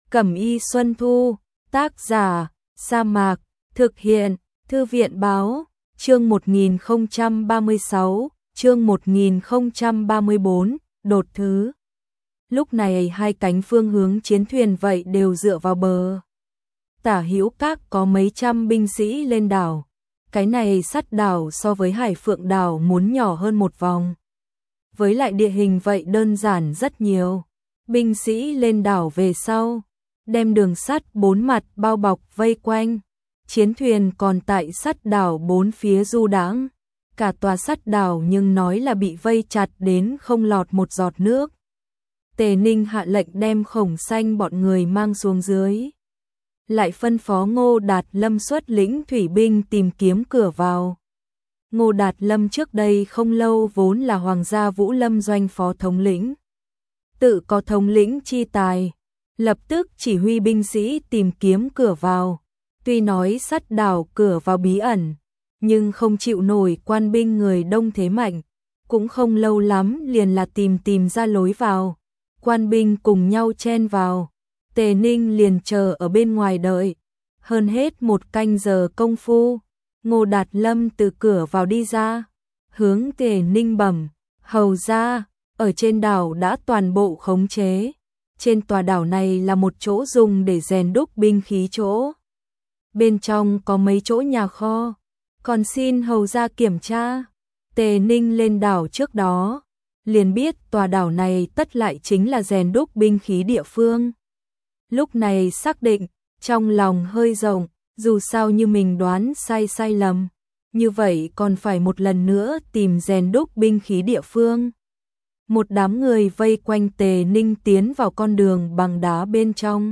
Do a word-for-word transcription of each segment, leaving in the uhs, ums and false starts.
Cẩm y Xuân Thu, tác giả, Sa Mạc, thực hiện, Thư viện báo, chương một nghìn không trăm ba mươi sáu, chương một nghìn không trăm ba mươi bốn, đột thứ. Lúc này hai cánh phương hướng chiến thuyền vậy đều dựa vào bờ. Tả hữu các có mấy trăm binh sĩ lên đảo. Cái này sắt đảo so với Hải Phượng đảo muốn nhỏ hơn một vòng. Với lại địa hình vậy đơn giản rất nhiều. Binh sĩ lên đảo về sau, đem đường sắt bốn mặt bao bọc vây quanh. Chiến thuyền còn tại sắt đảo bốn phía du đãng. Cả tòa sắt đảo nhưng nói là bị vây chặt đến không lọt một giọt nước. Tề Ninh hạ lệnh đem Khổng Xanh bọn người mang xuống dưới. Lại phân phó Ngô Đạt Lâm xuất lĩnh thủy binh tìm kiếm cửa vào. Ngô Đạt Lâm trước đây không lâu vốn là Hoàng gia Vũ Lâm doanh phó thống lĩnh. Tự có thống lĩnh chi tài, lập tức chỉ huy binh sĩ tìm kiếm cửa vào. Tuy nói sắt đảo cửa vào bí ẩn, nhưng không chịu nổi quan binh người đông thế mạnh. Cũng không lâu lắm liền là tìm tìm ra lối vào. Quan binh cùng nhau chen vào. Tề Ninh liền chờ ở bên ngoài đợi. Hơn hết một canh giờ công phu, Ngô Đạt Lâm từ cửa vào đi ra. Hướng Tề Ninh bẩm, hầu ra, ở trên đảo đã toàn bộ khống chế. Trên tòa đảo này là một chỗ dùng để rèn đúc binh khí chỗ. Bên trong có mấy chỗ nhà kho, còn xin hầu ra kiểm tra. Tề Ninh lên đảo trước đó, liền biết tòa đảo này tất lại chính là rèn đúc binh khí địa phương. Lúc này xác định, trong lòng hơi rộng, dù sao như mình đoán sai sai lầm, như vậy còn phải một lần nữa tìm rèn đúc binh khí địa phương. Một đám người vây quanh Tề Ninh tiến vào con đường bằng đá bên trong.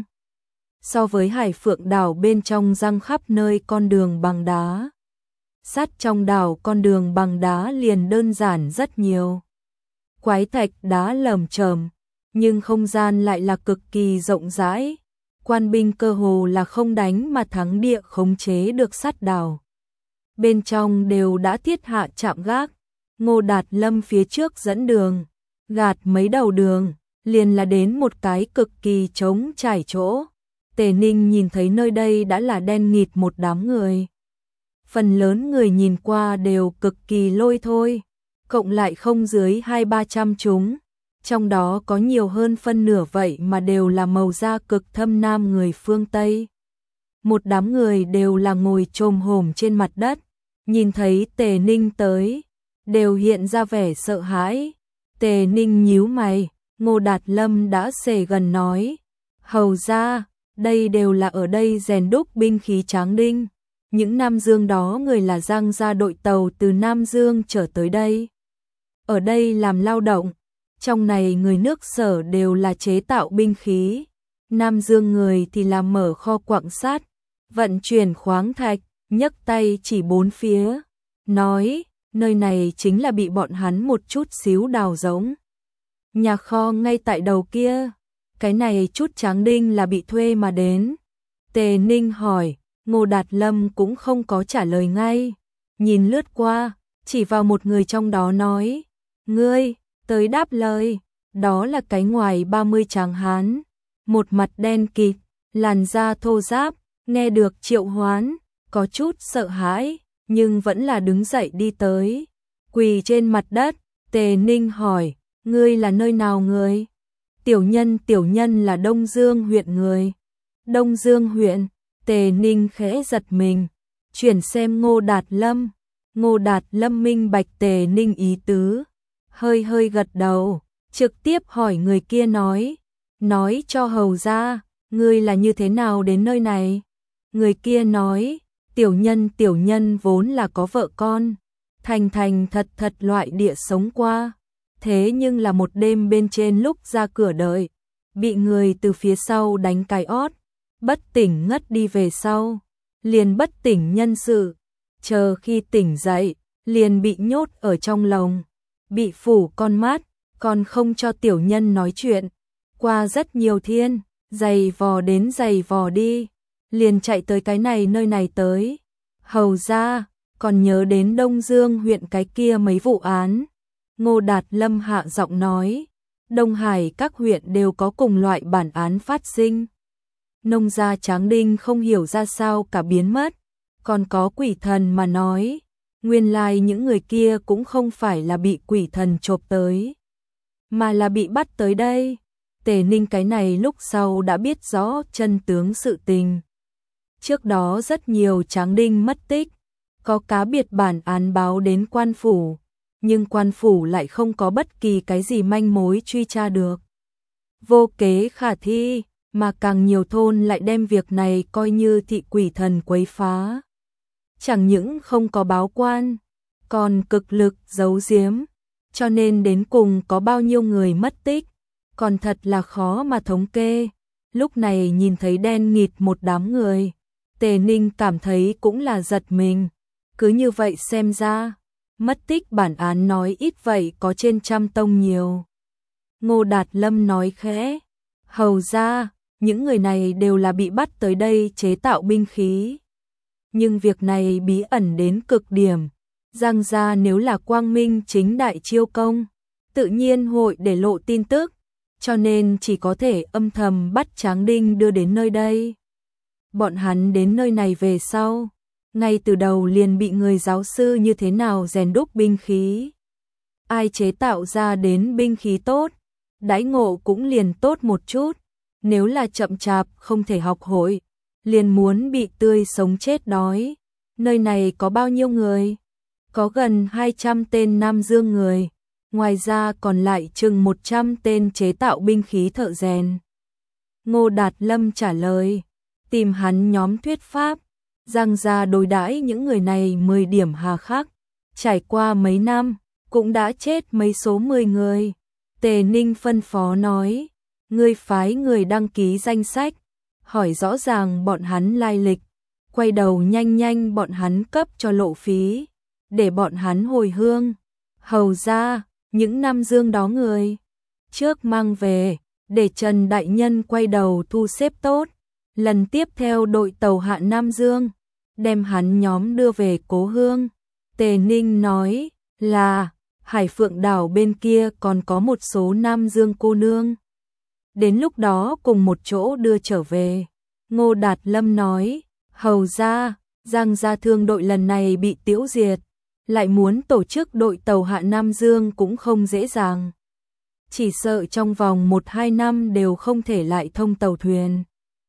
So với Hải Phượng đảo bên trong răng khắp nơi con đường bằng đá, sát trong đảo con đường bằng đá liền đơn giản rất nhiều. Quái thạch đá lởm chởm, nhưng không gian lại là cực kỳ rộng rãi. Quan binh cơ hồ là không đánh mà thắng địa khống chế được sắt đảo. Bên trong đều đã thiết hạ trạm gác. Ngô Đạt Lâm phía trước dẫn đường, gạt mấy đầu đường, liền là đến một cái cực kỳ trống trải chỗ. Tề Ninh nhìn thấy nơi đây đã là đen nghịt một đám người. Phần lớn người nhìn qua đều cực kỳ lôi thôi, cộng lại không dưới hai ba trăm chúng. Trong đó có nhiều hơn phân nửa vậy mà đều là màu da cực thâm nam người phương Tây. Một đám người đều là ngồi chồm hổm trên mặt đất, nhìn thấy Tề Ninh tới, đều hiện ra vẻ sợ hãi. Tề Ninh nhíu mày, Ngô Đạt Lâm đã xề gần nói, hầu ra, đây đều là ở đây rèn đúc binh khí Tráng Đinh. Những Nam Dương đó người là Giang gia đội tàu từ Nam Dương trở tới đây. Ở đây làm lao động. Trong này người nước Sở đều là chế tạo binh khí, Nam Dương người thì làm mở kho quặng sắt, vận chuyển khoáng thạch, nhấc tay chỉ bốn phía, nói, nơi này chính là bị bọn hắn một chút xíu đào rỗng. Nhà kho ngay tại đầu kia, cái này chút Tráng Đinh là bị thuê mà đến. Tề Ninh hỏi, Ngô Đạt Lâm cũng không có trả lời ngay, nhìn lướt qua, chỉ vào một người trong đó nói, ngươi tới đáp lời. Đó là cái ngoài ba mươi tráng hán, một mặt đen kịt, làn da thô ráp, nghe được triệu hoán, có chút sợ hãi, nhưng vẫn là đứng dậy đi tới, quỳ trên mặt đất. Tề Ninh hỏi, ngươi là nơi nào người? Tiểu nhân tiểu nhân là Đông Dương huyện người. Đông Dương huyện. Tề Ninh khẽ giật mình, chuyển xem Ngô Đạt Lâm. Ngô Đạt Lâm minh bạch Tề Ninh ý tứ, hơi hơi gật đầu, trực tiếp hỏi người kia nói, nói cho hầu ra, ngươi là như thế nào đến nơi này? Người kia nói, tiểu nhân tiểu nhân vốn là có vợ con, thành thành thật thật loại địa sống qua, thế nhưng là một đêm bên trên lúc ra cửa đợi, bị người từ phía sau đánh cái ót, bất tỉnh ngất đi về sau, liền bất tỉnh nhân sự, chờ khi tỉnh dậy, liền bị nhốt ở trong lồng. Bị phủ con mắt, còn không cho tiểu nhân nói chuyện. Qua rất nhiều thiên, giày vò đến giày vò đi, liền chạy tới cái này nơi này tới. Hầu ra, còn nhớ đến Đông Dương huyện cái kia mấy vụ án. Ngô Đạt Lâm hạ giọng nói, Đông Hải các huyện đều có cùng loại bản án phát sinh. Nông gia Tráng Đinh không hiểu ra sao cả biến mất, còn có quỷ thần mà nói, nguyên lai những người kia cũng không phải là bị quỷ thần chộp tới, mà là bị bắt tới đây. Tề Ninh cái này lúc sau đã biết rõ chân tướng sự tình. Trước đó rất nhiều Tráng Đinh mất tích, có cá biệt bản án báo đến quan phủ, nhưng quan phủ lại không có bất kỳ cái gì manh mối truy tra được. Vô kế khả thi, mà càng nhiều thôn lại đem việc này coi như thị quỷ thần quấy phá. Chẳng những không có báo quan, còn cực lực giấu giếm, cho nên đến cùng có bao nhiêu người mất tích, còn thật là khó mà thống kê. Lúc này nhìn thấy đen nghịt một đám người, Tề Ninh cảm thấy cũng là giật mình. Cứ như vậy xem ra, mất tích bản án nói ít vậy có trên trăm tông nhiều. Ngô Đạt Lâm nói khẽ, hầu ra, những người này đều là bị bắt tới đây chế tạo binh khí. Nhưng việc này bí ẩn đến cực điểm, Giang gia nếu là quang minh chính đại chiêu công, tự nhiên hội để lộ tin tức, cho nên chỉ có thể âm thầm bắt Tráng Đinh đưa đến nơi đây. Bọn hắn đến nơi này về sau, ngay từ đầu liền bị người giáo sư như thế nào rèn đúc binh khí. Ai chế tạo ra đến binh khí tốt, đãi ngộ cũng liền tốt một chút, nếu là chậm chạp không thể học hội, liền muốn bị tươi sống chết đói. Nơi này có bao nhiêu người? Có gần hai trăm tên Nam Dương người, ngoài ra còn lại chừng một trăm tên chế tạo binh khí thợ rèn. Ngô Đạt Lâm trả lời, tìm hắn nhóm thuyết pháp, Giang gia đối đãi những người này mười điểm hà khắc, trải qua mấy năm, cũng đã chết mấy số mười người. Tề Ninh phân phó nói, ngươi phái người đăng ký danh sách, hỏi rõ ràng bọn hắn lai lịch, quay đầu nhanh nhanh bọn hắn cấp cho lộ phí, để bọn hắn hồi hương. Hầu ra, những Nam Dương đó người, trước mang về, để Trần Đại Nhân quay đầu thu xếp tốt, lần tiếp theo đội tàu hạ Nam Dương, đem hắn nhóm đưa về cố hương. Tề Ninh nói là, Hải Phượng đảo bên kia còn có một số Nam Dương cô nương, đến lúc đó cùng một chỗ đưa trở về. Ngô Đạt Lâm nói, hầu ra, Giang gia thương đội lần này bị tiễu diệt, lại muốn tổ chức đội tàu hạ Nam Dương cũng không dễ dàng. Chỉ sợ trong vòng một hai năm đều không thể lại thông tàu thuyền.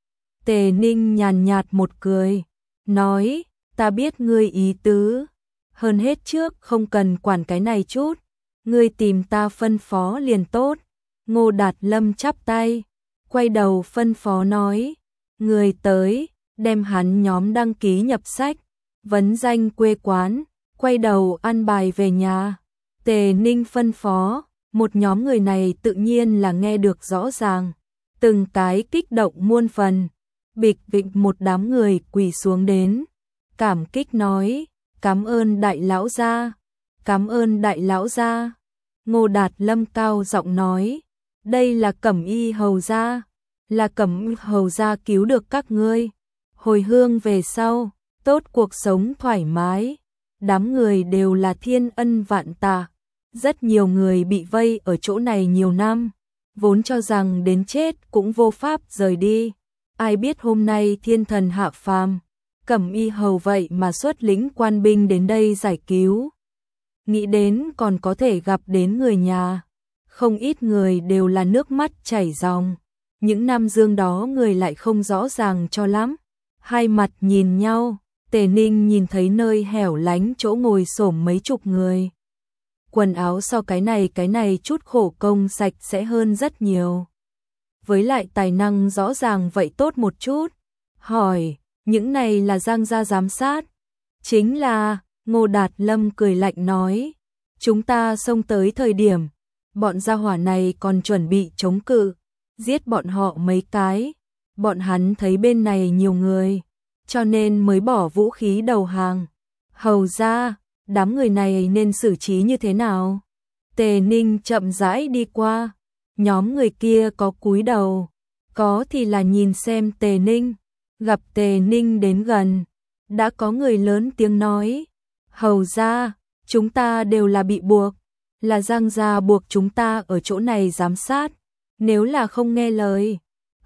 Tề Ninh nhàn nhạt một cười, nói, ta biết ngươi ý tứ, hơn hết trước không cần quản cái này chút, ngươi tìm ta phân phó liền tốt. Ngô Đạt Lâm chắp tay, quay đầu phân phó nói, người tới, đem hắn nhóm đăng ký nhập sách, vấn danh quê quán, quay đầu ăn bài về nhà. Tề Ninh phân phó, một nhóm người này tự nhiên là nghe được rõ ràng, từng cái kích động muôn phần, bịch bịch một đám người quỳ xuống đến, cảm kích nói, cảm ơn đại lão gia, cảm ơn đại lão gia. Ngô Đạt Lâm cao giọng nói, đây là Cẩm Y hầu gia, là Cẩm Y hầu gia cứu được các ngươi, hồi hương về sau, tốt cuộc sống thoải mái. Đám người đều là thiên ân vạn tạ, rất nhiều người bị vây ở chỗ này nhiều năm, vốn cho rằng đến chết cũng vô pháp rời đi. Ai biết hôm nay thiên thần hạ phàm, Cẩm Y hầu vậy mà xuất lĩnh quan binh đến đây giải cứu. Nghĩ đến còn có thể gặp đến người nhà, không ít người đều là nước mắt chảy ròng. Những Nam Dương đó người lại không rõ ràng cho lắm, hai mặt nhìn nhau. Tề Ninh nhìn thấy nơi hẻo lánh chỗ ngồi xổm mấy chục người, quần áo so cái này cái này chút khổ công sạch sẽ hơn rất nhiều, với lại tài năng rõ ràng vậy tốt một chút. Hỏi, những này là Giang gia giám sát? Chính là. Ngô Đạt Lâm cười lạnh nói, chúng ta xông tới thời điểm, bọn gia hỏa này còn chuẩn bị chống cự, giết bọn họ mấy cái, bọn hắn thấy bên này nhiều người, cho nên mới bỏ vũ khí đầu hàng. Hầu ra, đám người này nên xử trí như thế nào? Tề Ninh chậm rãi đi qua, nhóm người kia có cúi đầu, có thì là nhìn xem Tề Ninh, gặp Tề Ninh đến gần, đã có người lớn tiếng nói, hầu ra, chúng ta đều là bị buộc, là Giang gia buộc chúng ta ở chỗ này giám sát, nếu là không nghe lời,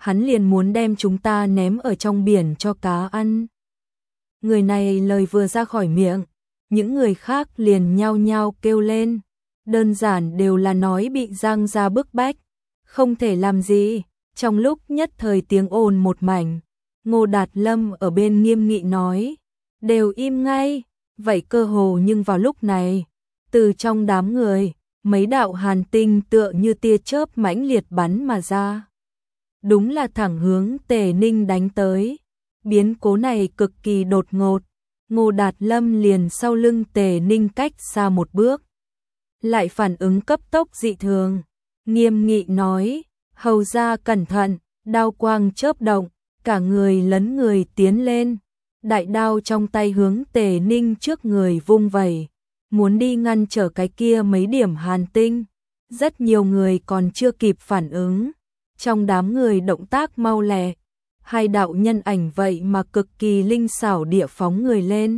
hắn liền muốn đem chúng ta ném ở trong biển cho cá ăn. Người này lời vừa ra khỏi miệng, những người khác liền nhao nhao kêu lên, đơn giản đều là nói bị Giang gia bức bách, không thể làm gì. Trong lúc nhất thời tiếng ồn một mảnh, Ngô Đạt Lâm ở bên nghiêm nghị nói, đều im ngay. Vậy cơ hồ nhưng vào lúc này, từ trong đám người, mấy đạo hàn tinh tựa như tia chớp mãnh liệt bắn mà ra. Đúng là thẳng hướng Tề Ninh đánh tới. Biến cố này cực kỳ đột ngột, Ngô Đạt Lâm liền sau lưng Tề Ninh cách xa một bước. Lại phản ứng cấp tốc dị thường, nghiêm nghị nói, hầu ra cẩn thận, đao quang chớp động, cả người lấn người tiến lên. Đại đao trong tay hướng Tề Ninh trước người vung vẩy, muốn đi ngăn trở cái kia mấy điểm hàn tinh. Rất nhiều người còn chưa kịp phản ứng, trong đám người động tác mau lẹ, hai đạo nhân ảnh vậy mà cực kỳ linh xảo địa phóng người lên.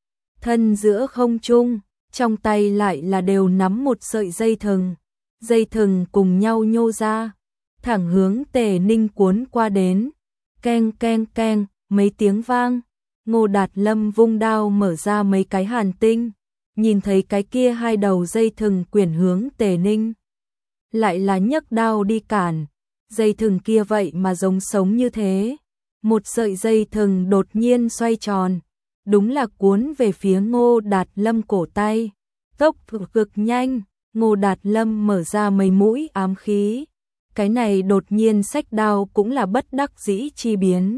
Thân giữa không trung, trong tay lại là đều nắm một sợi dây thừng, dây thừng cùng nhau nhô ra, thẳng hướng Tề Ninh cuốn qua đến. Keng keng keng, mấy tiếng vang. Ngô Đạt Lâm vung đao mở ra mấy cái hàn tinh, nhìn thấy cái kia hai đầu dây thừng quyển hướng Tề Ninh. Lại là nhấc đao đi cản, dây thừng kia vậy mà giống sống như thế. Một sợi dây thừng đột nhiên xoay tròn, đúng là cuốn về phía Ngô Đạt Lâm cổ tay. Tốc độ cực nhanh, Ngô Đạt Lâm mở ra mấy mũi ám khí. Cái này đột nhiên xách đao cũng là bất đắc dĩ chi biến.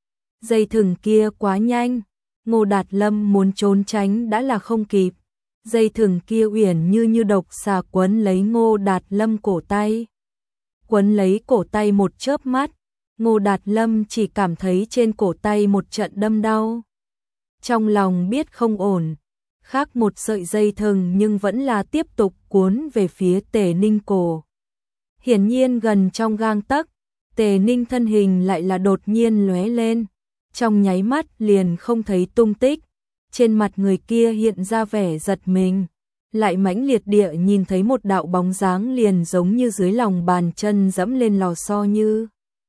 Dây thừng kia quá nhanh, Ngô Đạt Lâm muốn trốn tránh đã là không kịp. Dây thừng kia uyển như như độc xà quấn lấy Ngô Đạt Lâm cổ tay. Quấn lấy cổ tay một chớp mắt, Ngô Đạt Lâm chỉ cảm thấy trên cổ tay một trận đâm đau. Trong lòng biết không ổn, khác một sợi dây thừng nhưng vẫn là tiếp tục cuốn về phía Tề Ninh cổ. Hiển nhiên gần trong gang tấc, Tề Ninh thân hình lại là đột nhiên lóe lên, trong nháy mắt liền không thấy tung tích. Trên mặt người kia hiện ra vẻ giật mình, lại mãnh liệt địa nhìn thấy một đạo bóng dáng liền giống như dưới lòng bàn chân dẫm lên lò xo như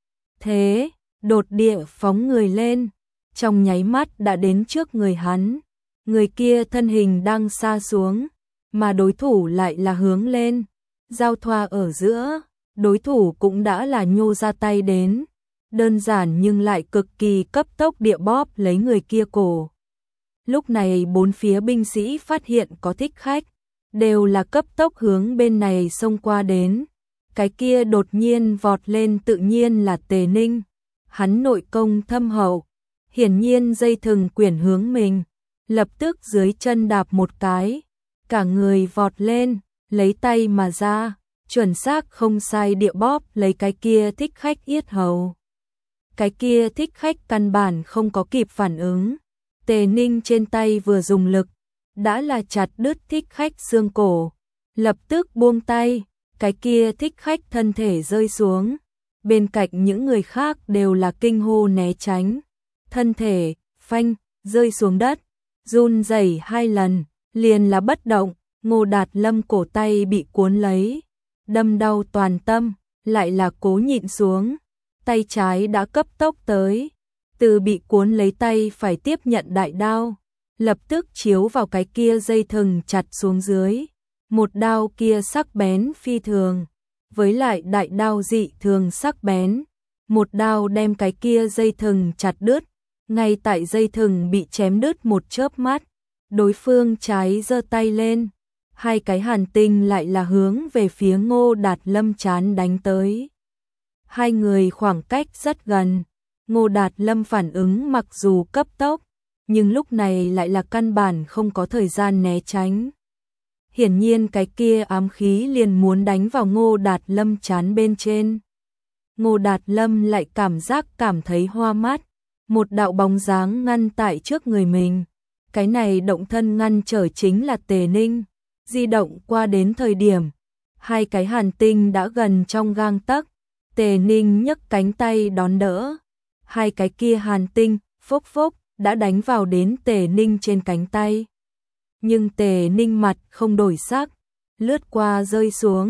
thế, đột địa phóng người lên, trong nháy mắt đã đến trước người hắn. Người kia thân hình đang xa xuống, mà đối thủ lại là hướng lên. Giao thoa ở giữa, đối thủ cũng đã là nhô ra tay đến, đơn giản nhưng lại cực kỳ cấp tốc địa bóp lấy người kia cổ. Lúc này bốn phía binh sĩ phát hiện có thích khách, đều là cấp tốc hướng bên này xông qua đến. Cái kia đột nhiên vọt lên tự nhiên là Tề Ninh, hắn nội công thâm hậu, hiển nhiên dây thừng quyển hướng mình, lập tức dưới chân đạp một cái, cả người vọt lên, lấy tay mà ra, chuẩn xác không sai địa bóp lấy cái kia thích khách yết hầu. Cái kia thích khách căn bản không có kịp phản ứng, Tề Ninh trên tay vừa dùng lực, đã là chặt đứt thích khách xương cổ, lập tức buông tay, cái kia thích khách thân thể rơi xuống. Bên cạnh những người khác đều là kinh hô né tránh, thân thể, phanh, rơi xuống đất, run rẩy hai lần, liền là bất động. Ngô Đạt Lâm cổ tay bị cuốn lấy, đâm đau toàn tâm, lại là cố nhịn xuống, tay trái đã cấp tốc tới, từ bị cuốn lấy tay phải tiếp nhận đại đao, lập tức chiếu vào cái kia dây thừng chặt xuống dưới, một đao kia sắc bén phi thường, với lại đại đao dị thường sắc bén, một đao đem cái kia dây thừng chặt đứt, ngay tại dây thừng bị chém đứt một chớp mắt, đối phương trái giơ tay lên. Hai cái hàn tinh lại là hướng về phía Ngô Đạt Lâm chán đánh tới. Hai người khoảng cách rất gần, Ngô Đạt Lâm phản ứng mặc dù cấp tốc, nhưng lúc này lại là căn bản không có thời gian né tránh. Hiển nhiên cái kia ám khí liền muốn đánh vào Ngô Đạt Lâm chán bên trên. Ngô Đạt Lâm lại cảm giác cảm thấy hoa mắt, một đạo bóng dáng ngăn tại trước người mình. Cái này động thân ngăn trở chính là Tề Ninh. Di động qua đến thời điểm, hai cái hàn tinh đã gần trong gang tấc, Tề Ninh nhấc cánh tay đón đỡ, hai cái kia hàn tinh, phốc phốc, đã đánh vào đến Tề Ninh trên cánh tay. Nhưng Tề Ninh mặt không đổi sắc, lướt qua rơi xuống,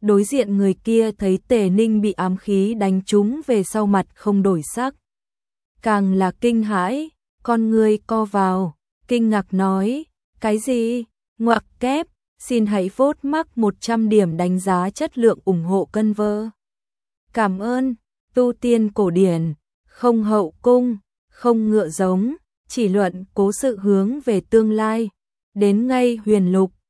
Đối diện người kia thấy Tề Ninh bị ám khí đánh trúng về sau mặt không đổi sắc. Càng là kinh hãi, con người co vào, kinh ngạc nói, cái gì? Ngoặc kép, xin hãy vote mắc một trăm điểm đánh giá chất lượng ủng hộ cân vơ. Cảm ơn, tu tiên cổ điển, không hậu cung, không ngựa giống, chỉ luận cố sự hướng về tương lai, đến ngay huyền lục.